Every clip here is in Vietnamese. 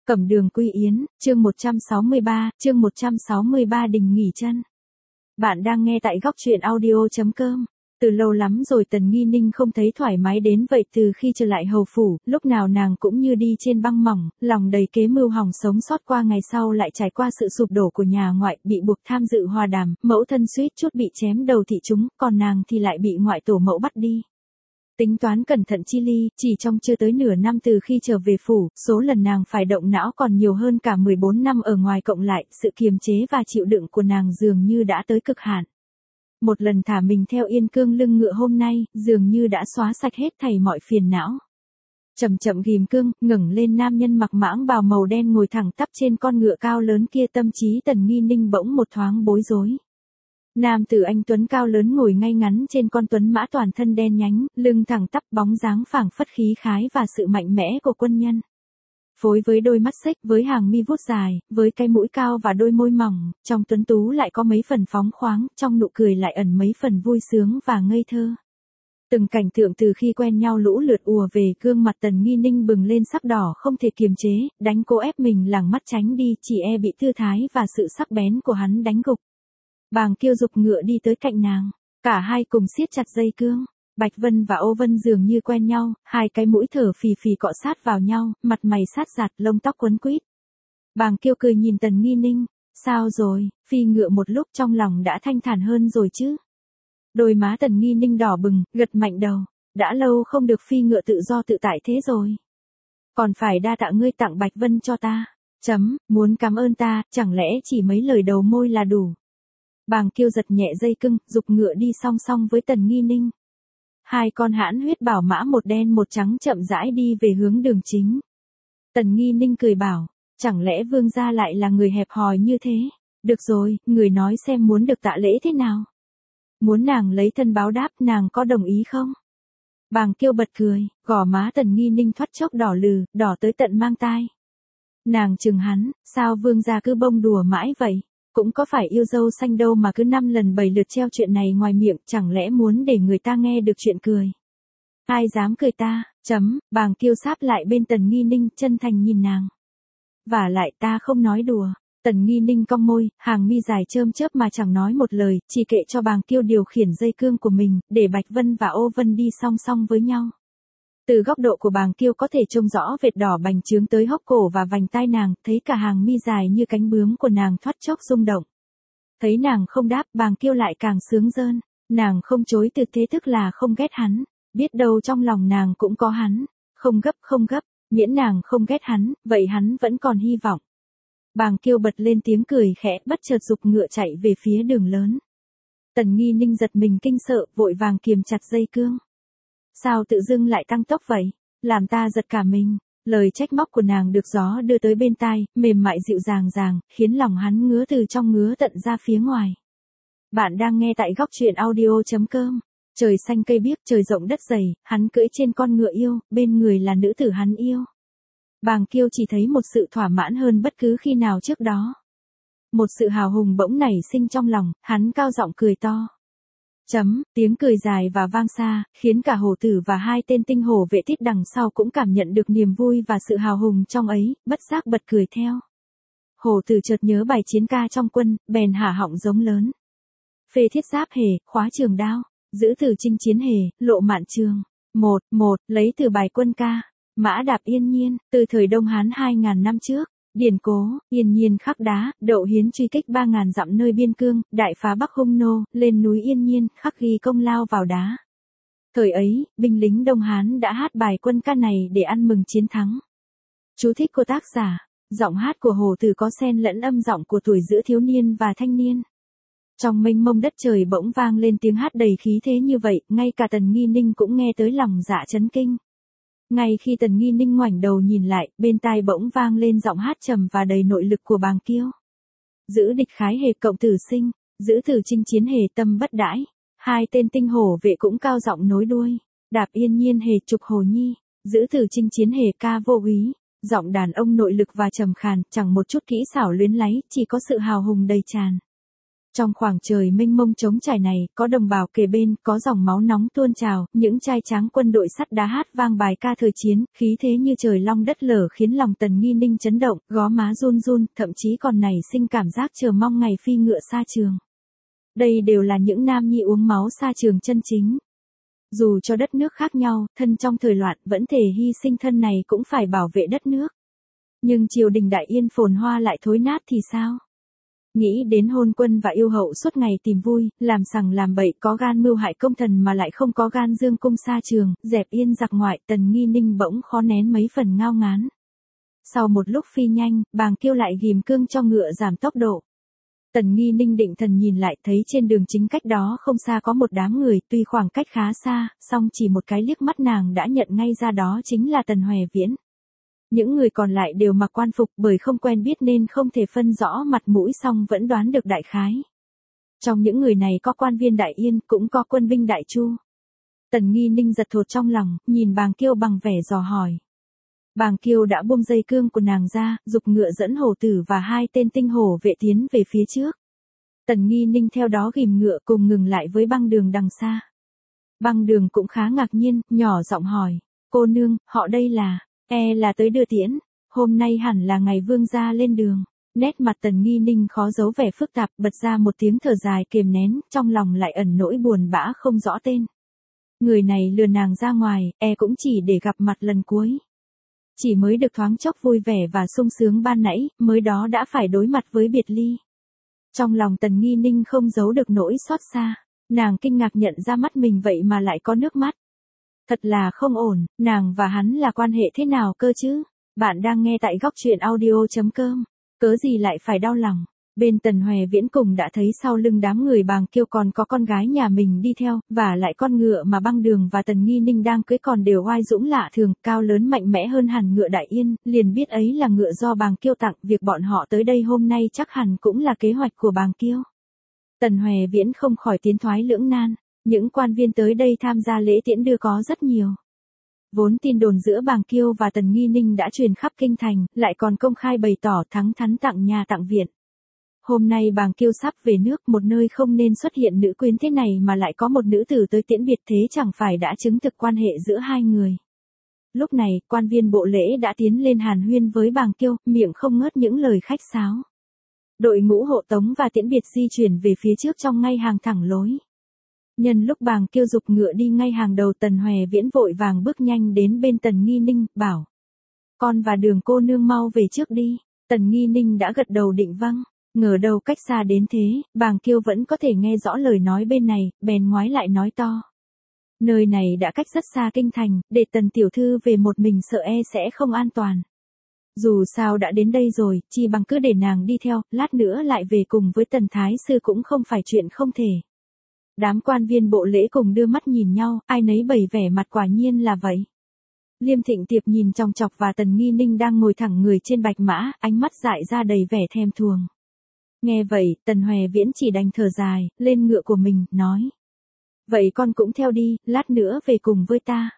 Cẩm Đường Quy Yến, chương 163 Đình nghỉ chân. Bạn đang nghe tại góc truyện audio.com. Từ lâu lắm rồi Tần Nghi Ninh không thấy thoải mái đến vậy, từ khi trở lại hầu phủ, lúc nào nàng cũng như đi trên băng mỏng, lòng đầy kế mưu hỏng sống sót qua ngày sau lại trải qua sự sụp đổ của nhà ngoại, bị buộc tham dự hòa đàm, mẫu thân suýt chút bị chém đầu thị chúng, còn nàng thì lại bị ngoại tổ mẫu bắt đi. Tính toán cẩn thận chi ly, chỉ trong chưa tới nửa năm từ khi trở về phủ, số lần nàng phải động não còn nhiều hơn cả 14 năm ở ngoài cộng lại, sự kiềm chế và chịu đựng của nàng dường như đã tới cực hạn. Một lần thả mình theo yên cương lưng ngựa hôm nay, dường như đã xóa sạch hết thảy mọi phiền não. Chậm chậm ghim cương, ngẩng lên nam nhân mặc mãng bào màu đen ngồi thẳng tắp trên con ngựa cao lớn kia, tâm trí Tần Nghi Ninh bỗng một thoáng bối rối. Nam tử anh tuấn cao lớn ngồi ngay ngắn trên con tuấn mã toàn thân đen nhánh, lưng thẳng tắp, bóng dáng phảng phất khí khái và sự mạnh mẽ của quân nhân. Phối với đôi mắt xếch, với hàng mi vuốt dài, với cái mũi cao và đôi môi mỏng, trong tuấn tú lại có mấy phần phóng khoáng, trong nụ cười lại ẩn mấy phần vui sướng và ngây thơ. Từng cảnh tượng từ khi quen nhau lũ lượt ùa về, gương mặt Tần Nghi Ninh bừng lên sắc đỏ không thể kiềm chế, đánh cố ép mình lẳng mắt tránh đi, chỉ e bị thư thái và sự sắc bén của hắn đánh gục. Bàng Kiêu giục ngựa đi tới cạnh nàng, cả hai cùng siết chặt dây cương. Bạch Vân và Ô Vân dường như quen nhau, hai cái mũi thở phì phì cọ sát vào nhau, mặt mày sát sạt, lông tóc quấn quýt. Bàng Kiêu cười nhìn Tần Nghi Ninh, sao rồi, phi ngựa một lúc trong lòng đã thanh thản hơn rồi chứ? Đôi má Tần Nghi Ninh đỏ bừng, gật mạnh đầu, đã lâu không được phi ngựa tự do tự tại thế rồi. Còn phải đa tạ ngươi tặng Bạch Vân cho ta, muốn cảm ơn ta, chẳng lẽ chỉ mấy lời đầu môi là đủ? Bàng Kiêu giật nhẹ dây cương, giục ngựa đi song song với Tần Nghi Ninh. Hai con hãn huyết bảo mã một đen một trắng chậm rãi đi về hướng đường chính. Tần Nghi Ninh cười bảo, chẳng lẽ vương gia lại là người hẹp hòi như thế? Được rồi, người nói xem muốn được tạ lễ thế nào? Muốn nàng lấy thân báo đáp, nàng có đồng ý không? Bàng Kiêu bật cười, gò má Tần Nghi Ninh thoắt chốc đỏ lừ, đỏ tới tận mang tai. Nàng chừng hắn, sao vương gia cứ bông đùa mãi vậy? Cũng có phải yêu dâu xanh đâu mà cứ 5 lần 7 lượt treo chuyện này ngoài miệng, chẳng lẽ muốn để người ta nghe được chuyện cười? Ai dám cười ta, Bàng Kiêu sáp lại bên Tần Nghi Ninh, chân thành nhìn nàng. Vả lại ta không nói đùa. Tần Nghi Ninh cong môi, hàng mi dài chớm chớp mà chẳng nói một lời, chỉ kệ cho Bàng Kiêu điều khiển dây cương của mình, để Bạch Vân và Ô Vân đi song song với nhau. Từ góc độ của Bàng Kiêu có thể trông rõ vệt đỏ bành trướng tới hốc cổ và vành tai nàng, thấy cả hàng mi dài như cánh bướm của nàng thoát chốc rung động. Thấy nàng không đáp, Bàng Kiêu lại càng sướng rơn, nàng không chối từ thế tức là không ghét hắn, biết đâu trong lòng nàng cũng có hắn, không gấp, miễn nàng không ghét hắn, vậy hắn vẫn còn hy vọng. Bàng Kiêu bật lên tiếng cười khẽ, bất chợt giục ngựa chạy về phía đường lớn. Tần Nghi Ninh giật mình kinh sợ, vội vàng kiềm chặt dây cương. Sao tự dưng lại tăng tốc vậy? Làm ta giật cả mình. Lời trách móc của nàng được gió đưa tới bên tai, mềm mại dịu dàng, khiến lòng hắn ngứa từ trong ngứa tận ra phía ngoài. Bạn đang nghe tại góc truyện audio.com. Trời xanh cây biếc, trời rộng đất dày, hắn cưỡi trên con ngựa yêu, bên người là nữ tử hắn yêu. Bàng Kiêu chỉ thấy một sự thỏa mãn hơn bất cứ khi nào trước đó. Một sự hào hùng bỗng nảy sinh trong lòng, hắn cao giọng cười to. Tiếng cười dài và vang xa, khiến cả hổ tử và hai tên tinh hổ vệ tiết đằng sau cũng cảm nhận được niềm vui và sự hào hùng trong ấy, bất giác bật cười theo. Hổ tử chợt nhớ bài chiến ca trong quân, bèn hả họng giống lớn. Phê thiết giáp hề, khóa trường đao, giữ từ chinh chiến hề, lộ mạn trường. Lấy từ bài quân ca, mã đạp yên nhiên, từ thời Đông Hán 2000 năm trước. Điển cố, yên nhiên khắc đá, Đậu Hiến truy kích 3000 dặm nơi biên cương, đại phá Bắc hung nô, lên núi yên nhiên, khắc ghi công lao vào đá. Thời ấy, binh lính Đông Hán đã hát bài quân ca này để ăn mừng chiến thắng. Chú thích của tác giả, giọng hát của Hồ Tử có xen lẫn âm giọng của tuổi giữa thiếu niên và thanh niên. Trong mênh mông đất trời bỗng vang lên tiếng hát đầy khí thế như vậy, ngay cả Tần Nghi Ninh cũng nghe tới lòng dạ chấn kinh. Ngay khi Tần Nghi Ninh ngoảnh đầu nhìn lại, bên tai bỗng vang lên giọng hát trầm và đầy nội lực của Bàng Kiêu. Giữ địch khái hề cộng tử sinh, giữ tử chinh chiến hề tâm bất đãi. Hai tên tinh hổ vệ cũng cao giọng nối đuôi. Đạp yên nhiên hề trục hồ nhi, giữ tử chinh chiến hề ca vô úy. Giọng đàn ông nội lực và trầm khàn, chẳng một chút kỹ xảo luyến láy, chỉ có sự hào hùng đầy tràn. Trong khoảng trời mênh mông trống trải này, có đồng bào kề bên, có dòng máu nóng tuôn trào, những trai tráng quân đội sắt đá hát vang bài ca thời chiến, khí thế như trời long đất lở khiến lòng Tần Nghi Ninh chấn động, gó má run run, thậm chí còn nảy sinh cảm giác chờ mong ngày phi ngựa xa trường. Đây đều là những nam nhi uống máu xa trường chân chính. Dù cho đất nước khác nhau, thân trong thời loạn vẫn thể hy sinh thân này cũng phải bảo vệ đất nước. Nhưng triều đình Đại Yên phồn hoa lại thối nát thì sao? Nghĩ đến hôn quân và yêu hậu suốt ngày tìm vui, làm sằng làm bậy, có gan mưu hại công thần mà lại không có gan dương cung xa trường, dẹp yên giặc ngoại, Tần Nghi Ninh bỗng khó nén mấy phần ngao ngán. Sau một lúc phi nhanh, Bàng Kiêu lại ghim cương cho ngựa giảm tốc độ. Tần Nghi Ninh định thần nhìn lại, thấy trên đường chính cách đó không xa có một đám người, tuy khoảng cách khá xa, song chỉ một cái liếc mắt nàng đã nhận ngay ra đó chính là Tần Hoè Viễn. Những người còn lại đều mặc quan phục, bởi không quen biết nên không thể phân rõ mặt mũi, song vẫn đoán được đại khái. Trong những người này có quan viên Đại Yên, cũng có quân binh Đại Chu. Tần Nghi Ninh giật thột trong lòng, nhìn Bàng Kiêu bằng vẻ dò hỏi. Bàng Kiêu đã buông dây cương của nàng ra, giục ngựa dẫn hổ tử và 2 tên tinh hổ vệ tiến về phía trước. Tần Nghi Ninh theo đó ghim ngựa cùng ngừng lại với Băng Đường đằng xa. Băng Đường cũng khá ngạc nhiên, nhỏ giọng hỏi, cô nương, họ đây là, là tới đưa tiễn, hôm nay hẳn là ngày vương gia lên đường. Nét mặt Tần Nghi Ninh khó giấu vẻ phức tạp, bật ra một tiếng thở dài kiềm nén, trong lòng lại ẩn nỗi buồn bã không rõ tên. Người này lừa nàng ra ngoài, cũng chỉ để gặp mặt lần cuối. Chỉ mới được thoáng chốc vui vẻ và sung sướng ban nãy, mới đó đã phải đối mặt với biệt ly. Trong lòng Tần Nghi Ninh không giấu được nỗi xót xa, nàng kinh ngạc nhận ra mắt mình vậy mà lại có nước mắt. Thật là không ổn, nàng và hắn là quan hệ thế nào cơ chứ? Bạn đang nghe tại góc truyện audio.com, cớ gì lại phải đau lòng? Bên Tần Hoè Viễn cùng đã thấy sau lưng đám người Bàng Kiêu còn có con gái nhà mình đi theo, và lại con ngựa mà Băng Đường và Tần Nghi Ninh đang cưỡi còn đều oai dũng lạ thường, cao lớn mạnh mẽ hơn hẳn ngựa Đại Yên, liền biết ấy là ngựa do Bàng Kiêu tặng, việc bọn họ tới đây hôm nay chắc hẳn cũng là kế hoạch của Bàng Kiêu. Tần Hoè Viễn không khỏi tiến thoái lưỡng nan, những quan viên tới đây tham gia lễ tiễn đưa có rất nhiều. Vốn tin đồn giữa Bàng Kiêu và Tần Nghi Ninh đã truyền khắp kinh thành, lại còn công khai bày tỏ thắng thắn tặng nhà tặng viện. Hôm nay Bàng Kiêu sắp về nước, một nơi không nên xuất hiện nữ quyến thế này mà lại có một nữ tử tới tiễn biệt, thế chẳng phải đã chứng thực quan hệ giữa hai người. Lúc này, quan viên bộ lễ đã tiến lên hàn huyên với Bàng Kiêu, miệng không ngớt những lời khách sáo. Đội ngũ hộ tống và tiễn biệt di chuyển về phía trước trong ngay hàng thẳng lối. Nhân lúc Bàng Kiêu giục ngựa đi ngay hàng đầu, Tần Hoè Viễn vội vàng bước nhanh đến bên Tần Nghi Ninh, bảo. Con và Đường cô nương mau về trước đi. Tần Nghi Ninh đã gật đầu định vâng. Ngờ đâu cách xa đến thế, Bàng Kiêu vẫn có thể nghe rõ lời nói bên này, bèn ngoái lại nói to. Nơi này đã cách rất xa kinh thành, để Tần tiểu thư về một mình sợ sẽ không an toàn. Dù sao đã đến đây rồi, chi bằng cứ để nàng đi theo, lát nữa lại về cùng với Tần thái sư cũng không phải chuyện không thể. Đám quan viên bộ lễ cùng đưa mắt nhìn nhau, ai nấy bày vẻ mặt quả nhiên là vậy. Liêm Thịnh Tiệp nhìn chòng chọc và Tần Nghi Ninh đang ngồi thẳng người trên bạch mã, ánh mắt dại ra đầy vẻ thèm thuồng. Nghe vậy, Tần Hoè Viễn chỉ đành thở dài, lên ngựa của mình, nói. Vậy con cũng theo đi, lát nữa về cùng với ta.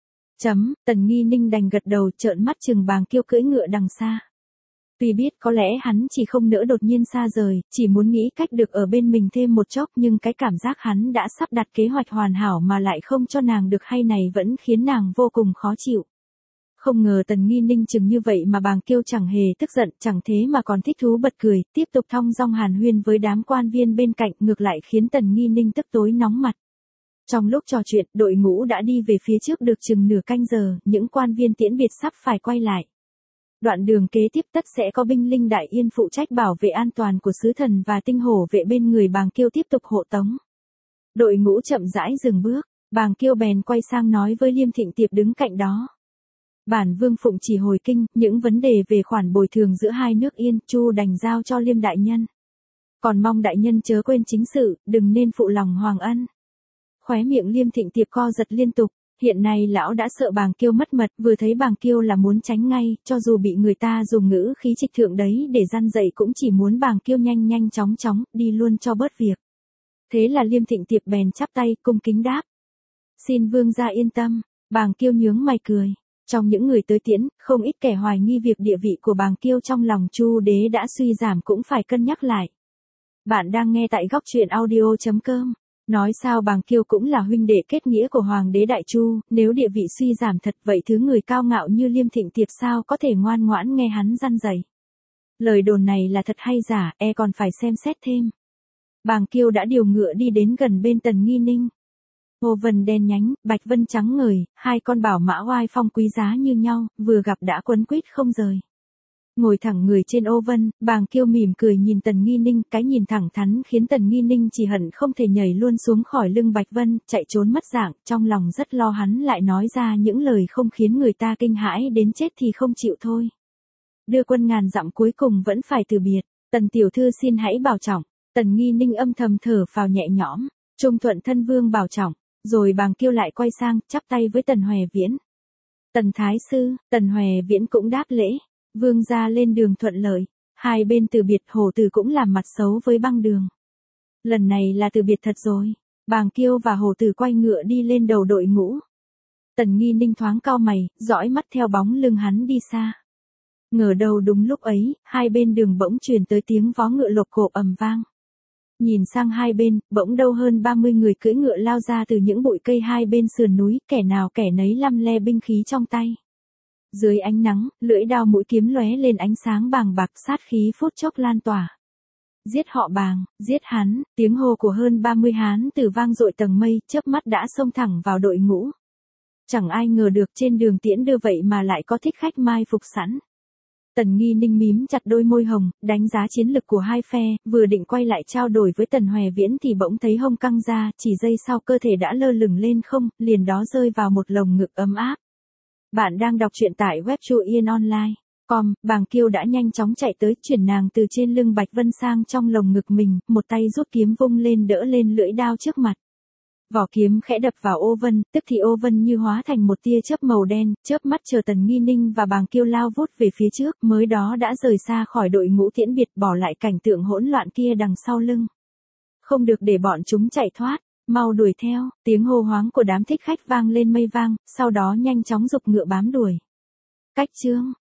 Tần Nghi Ninh đành gật đầu, trợn mắt chừng Bàng Kiêu cưỡi ngựa đằng xa. Tuy biết có lẽ hắn chỉ không nỡ đột nhiên xa rời, chỉ muốn nghĩ cách được ở bên mình thêm một chốc, nhưng cái cảm giác hắn đã sắp đặt kế hoạch hoàn hảo mà lại không cho nàng được hay này vẫn khiến nàng vô cùng khó chịu. Không ngờ Tần Nghi Ninh chừng như vậy mà Bàng Kiêu chẳng hề tức giận, chẳng thế mà còn thích thú bật cười, tiếp tục thong dong hàn huyên với đám quan viên bên cạnh, ngược lại khiến Tần Nghi Ninh tức tối nóng mặt. Trong lúc trò chuyện, đội ngũ đã đi về phía trước được chừng nửa canh giờ, những quan viên tiễn biệt sắp phải quay lại. Đoạn đường kế tiếp tất sẽ có binh linh Đại Yên phụ trách bảo vệ an toàn của sứ thần và tinh hổ vệ bên người Bàng Kiêu tiếp tục hộ tống. Đội ngũ chậm rãi dừng bước, Bàng Kiêu bèn quay sang nói với Liêm Thịnh Tiệp đứng cạnh đó. Bản vương phụng chỉ hồi kinh, những vấn đề về khoản bồi thường giữa hai nước Yên, Chu đành giao cho Liêm đại nhân. Còn mong đại nhân chớ quên chính sự, đừng nên phụ lòng hoàng ân. Khóe miệng Liêm Thịnh Tiệp co giật liên tục, hiện nay lão đã sợ Bàng Kiêu mất mật, vừa thấy Bàng Kiêu là muốn tránh ngay, cho dù bị người ta dùng ngữ khí trịch thượng đấy để răn dạy cũng chỉ muốn Bàng Kiêu nhanh nhanh chóng chóng, đi luôn cho bớt việc. Thế là Liêm Thịnh Tiệp bèn chắp tay, cung kính đáp. Xin vương gia yên tâm. Bàng Kiêu nhướng mày cười. Trong những người tới tiễn, không ít kẻ hoài nghi việc địa vị của Bàng Kiêu trong lòng Chu đế đã suy giảm cũng phải cân nhắc lại. Bạn đang nghe tại góc truyện audio.com. Nói sao Bàng Kiêu cũng là huynh đệ kết nghĩa của Hoàng đế Đại Chu, nếu địa vị suy giảm thật vậy thứ người cao ngạo như Liêm Thịnh Tiệp sao có thể ngoan ngoãn nghe hắn răn dạy. Lời đồn này là thật hay giả, còn phải xem xét thêm. Bàng Kiêu đã điều ngựa đi đến gần bên Tần Nghi Ninh. Hồ vân đen nhánh, bạch vân trắng ngời, hai con bảo mã oai phong quý giá như nhau, vừa gặp đã quấn quýt không rời. Ngồi thẳng người trên ô vân, Bàng Kiêu mỉm cười nhìn Tần Nghi Ninh, cái nhìn thẳng thắn khiến Tần Nghi Ninh chỉ hận không thể nhảy luôn xuống khỏi lưng Bạch Vân, chạy trốn mất dạng, trong lòng rất lo hắn lại nói ra những lời không khiến người ta kinh hãi đến chết thì không chịu thôi. Đưa quân ngàn dặm cuối cùng vẫn phải từ biệt, Tần tiểu thư xin hãy bảo trọng. Tần Nghi Ninh âm thầm thở phào nhẹ nhõm, trung thuận thân vương bảo trọng, rồi Bàng Kiêu lại quay sang, chắp tay với Tần Hoè Viễn. Tần Thái Sư, Tần Hoè Viễn cũng đáp lễ. Vương gia lên đường thuận lợi, hai bên từ biệt. Hổ Tử cũng làm mặt xấu với Băng Đường. Lần này là từ biệt thật rồi. Bàng Kiêu và Hổ Tử quay ngựa đi lên đầu đội ngũ. Tần Nghi Ninh thoáng cau mày, dõi mắt theo bóng lưng hắn đi xa. Ngờ đâu đúng lúc ấy, hai bên đường bỗng truyền tới tiếng vó ngựa lộp cộp ầm vang. Nhìn sang hai bên, bỗng đâu hơn 30 người cưỡi ngựa lao ra từ những bụi cây hai bên sườn núi, kẻ nào kẻ nấy lăm le binh khí trong tay. Dưới ánh nắng, lưỡi đao mũi kiếm lóe lên ánh sáng bàng bạc, sát khí phút chốc lan tỏa. Giết họ Bàng, giết hắn, tiếng hô của hơn 30 hán tử vang dội tầng mây, chớp mắt đã xông thẳng vào đội ngũ. Chẳng ai ngờ được trên đường tiễn đưa vậy mà lại có thích khách mai phục sẵn. Tần Nghi Ninh mím chặt đôi môi hồng, đánh giá chiến lực của hai phe, vừa định quay lại trao đổi với Tần Hoè Viễn thì bỗng thấy hông căng ra, chỉ giây sau cơ thể đã lơ lửng lên không, liền đó rơi vào một lồng ngực ấm áp. Bạn đang đọc truyện tại web truyện.online.com, Bàng Kiêu đã nhanh chóng chạy tới, chuyển nàng từ trên lưng Bạch Vân sang trong lồng ngực mình, một tay rút kiếm vung lên đỡ lên lưỡi đao trước mặt. Vỏ kiếm khẽ đập vào ô vân, tức thì ô vân như hóa thành một tia chớp màu đen, chớp mắt chờ Tần Nghi Ninh và Bàng Kiêu lao vút về phía trước, mới đó đã rời xa khỏi đội ngũ tiễn biệt, bỏ lại cảnh tượng hỗn loạn kia đằng sau lưng. Không được để bọn chúng chạy thoát, mau đuổi theo, tiếng hô hoáng của đám thích khách vang lên mây vang, sau đó nhanh chóng giục ngựa bám đuổi. Cách chương